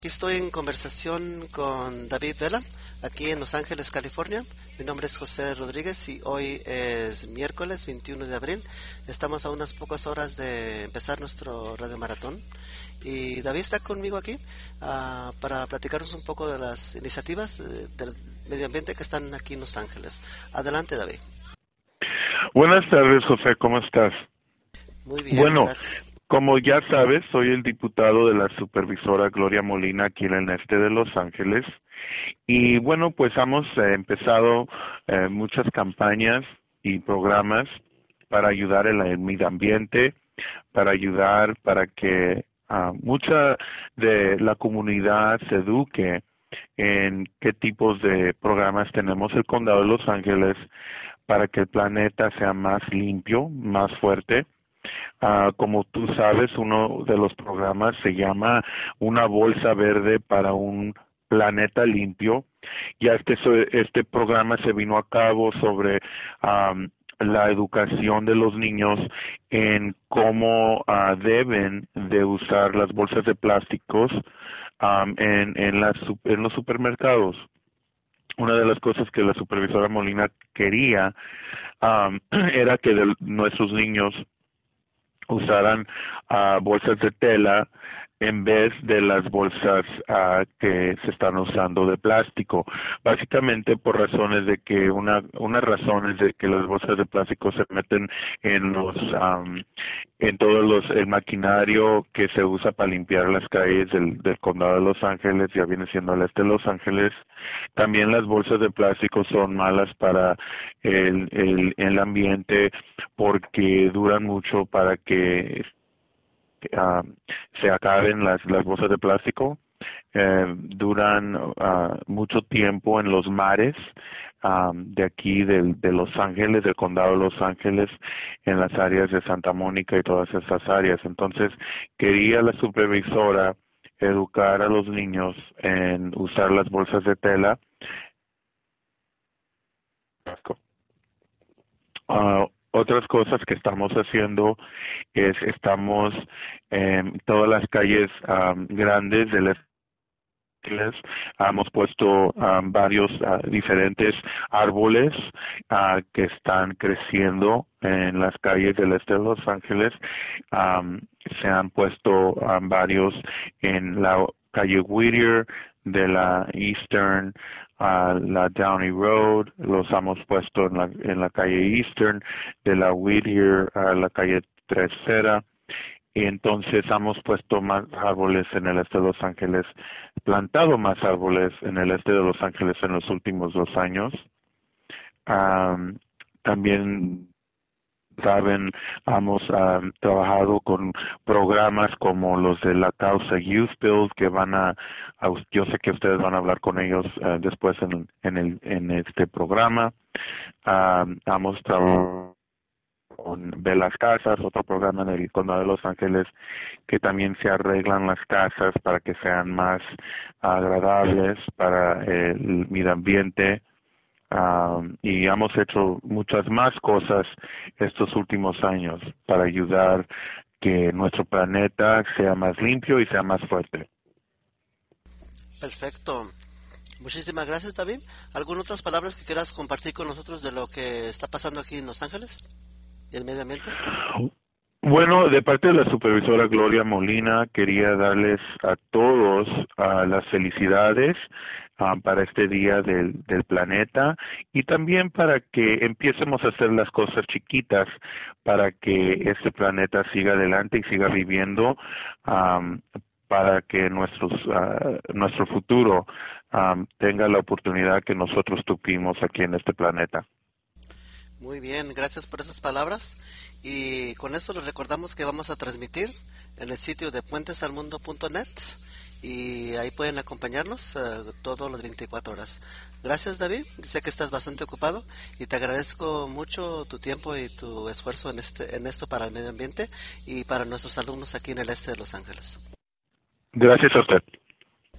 Aquí estoy en conversación con David Vela, aquí en Los Ángeles, California. Mi nombre es José Rodríguez y hoy es miércoles 21 de abril. Estamos a unas pocas horas de empezar nuestro radio maratón. Y David está conmigo aquí para platicarnos un poco de las iniciativas del medio ambiente que están aquí en Los Ángeles. Adelante, David. Buenas tardes, José, ¿cómo estás? Muy bien, Bueno, gracias. como ya sabes, soy el diputado de la supervisora Gloria Molina aquí en el este de Los Ángeles. Y bueno, pues hemos empezado muchas campañas y programas para ayudar en el medio ambiente, para ayudar para que mucha de la comunidad se eduque en qué tipos de programas tenemos el condado de Los Ángeles para que el planeta sea más limpio, más fuerte. Como tú sabes, uno de los programas se llama Una Bolsa Verde para un Planeta Limpio. Ya este programa se vino a cabo sobre la educación de los niños en cómo deben de usar las bolsas de plásticos en los supermercados. Una de las cosas que la supervisora Molina quería era que nuestros niños usaran bolsas de tela en vez de las bolsas que se están usando de plástico. Básicamente por razones de que unas razones de que las bolsas de plástico se meten en el maquinario que se usa para limpiar las calles del condado de Los Ángeles, ya viene siendo el este de Los Ángeles. También las bolsas de plástico son malas para el ambiente porque duran mucho para que se acaben las bolsas de plástico. Duran mucho tiempo en los mares de aquí de Los Ángeles, del condado de Los Ángeles, en las áreas de Santa Mónica y todas esas áreas. Entonces quería la supervisora educar a los niños en usar las bolsas de tela. Otras cosas que estamos haciendo es estamos en todas las calles grandes de Los Ángeles, hemos puesto varios diferentes árboles que están creciendo en las calles del este de Los Ángeles. Se han puesto varios en la calle Whittier, de la Eastern, la Downey Road, los hemos puesto en la calle Eastern, de la Whittier a la calle Tercera, y entonces hemos puesto más árboles en el este de Los Ángeles, plantado más árboles en el este de Los Ángeles en los últimos 2 años. También hemos trabajado con programas como los de la causa Youth Build que yo sé que ustedes van a hablar con ellos después en este programa. Hemos trabajado con Ve las Casas, otro programa en el condado de Los Ángeles que también se arreglan las casas para que sean más agradables para el medio ambiente. Y hemos hecho muchas más cosas estos últimos años para ayudar que nuestro planeta sea más limpio y sea más fuerte. Perfecto. Muchísimas gracias, David. ¿Algunas otras palabras que quieras compartir con nosotros de lo que está pasando aquí en Los Ángeles y el medio ambiente? Bueno, de parte de la supervisora Gloria Molina, quería darles a todos las felicidades para este día del planeta y también para que empecemos a hacer las cosas chiquitas para que este planeta siga adelante y siga viviendo para que nuestro futuro tenga la oportunidad que nosotros tuvimos aquí en este planeta. Muy bien, gracias por esas palabras. Y con eso les recordamos que vamos a transmitir en el sitio de puentesalmundo.net y ahí pueden acompañarnos todos los 24 horas. Gracias, David. Sé que estás bastante ocupado y te agradezco mucho tu tiempo y tu esfuerzo en esto para el medio ambiente y para nuestros alumnos aquí en el este de Los Ángeles. Gracias a usted.